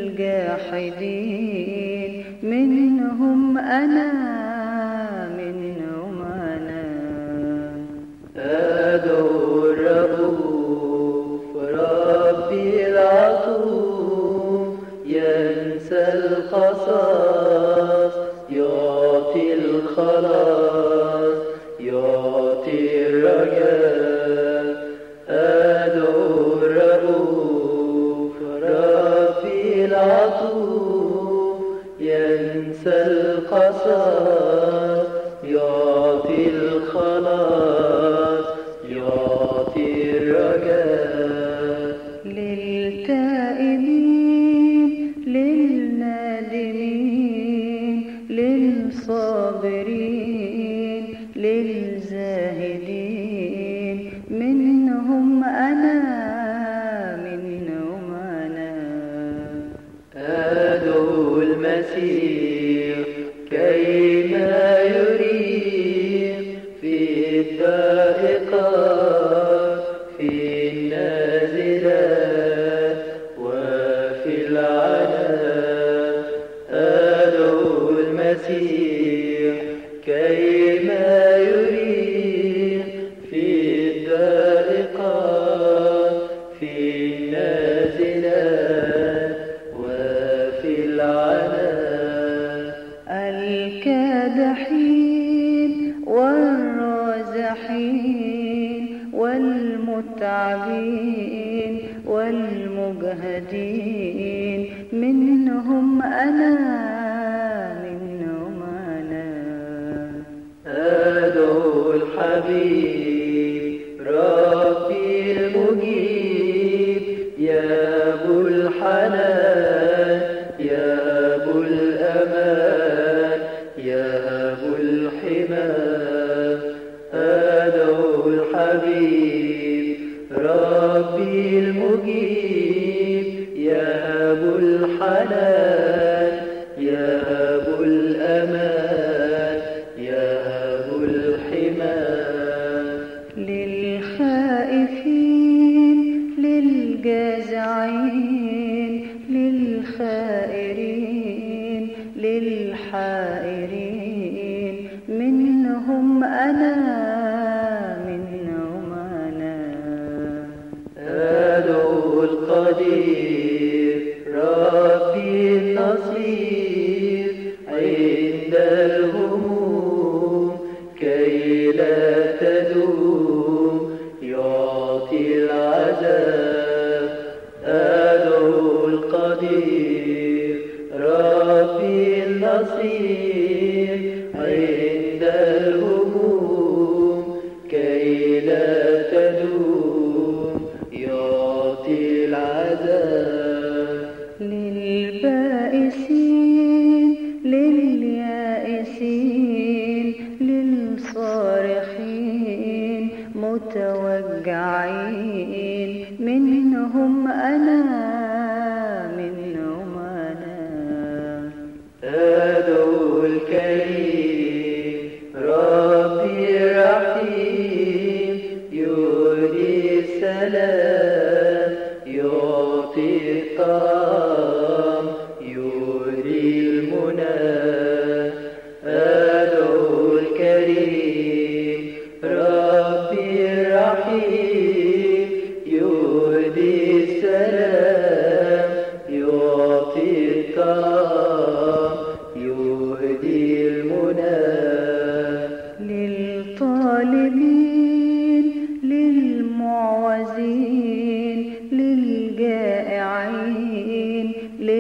للجاحدين منهم أنا منهم أنا. أدعو الرؤوف ربي العطوف ينسى القصاص يعطي الخلاص يعطي الرجاء. أدعو الرؤوف ربي العطوف ينسى القصاص يعطي الخلاص يعطي الرجاء. للتائبين للنادمين للصابرين للزاهدين منهم أنا منهم أنا. أدعو المسيح كيما يريد في الضائقات في النازلات وفي العناء. أدعو المسيح كيما يريد في الضائقات في النازلات وفي العناء. الكادحين والرازحين والمتعبين والمجهدين منهم أنا منهم أنا. أدعو الحبيب ربي المجيب يا أبو الحنان يا أبو الأمان يا أبو الحمام. أدعو الحبيب ربي المجيب يا أبو الحنان يا أبو الأمان يا أبو الحمام. للخائفين للجازعين للخائرين للحائرين منهم أنا منهم أنا. أدعو القدير ربي النصير عند الهموم كي لا تدوم يعطي العذاب. أدعو القدير ربي النصير عند الهموم كي لا تدوم يعطي العذاب. للبائسين لليائسين للصارخين متوجعين منهم أنا منهم أنا. أدعو الكريم ربي الرحيم يهدي السلام يعطي الطعام يهدي المنى. أدعو الكريم ربي الرحيم يهدي السلام يعطي الطعام يهدي المنى. للطالبين للمعوزين للجائعين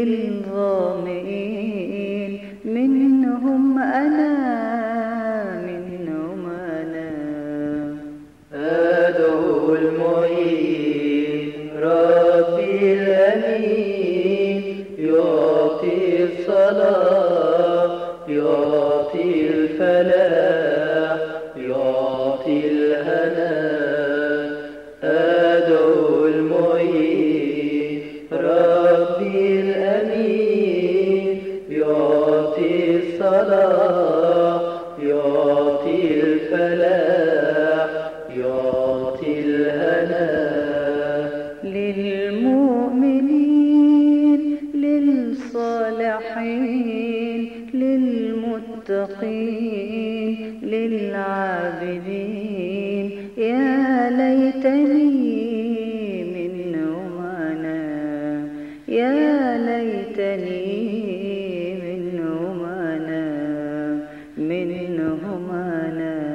للظامئين منهم أنا منهم أنا. أدعو المعين ربي الأمين يعطي الصلاة يعطي الفلاح يعطي الهناء. أدعو المعين ربي الأمين يعطي الصلاة يعطي الفلاح يعطي الهناء. للمؤمنين للصالحين للمتقين للعابدين يا ليتني منهم أنا يا ليتني منهم أنا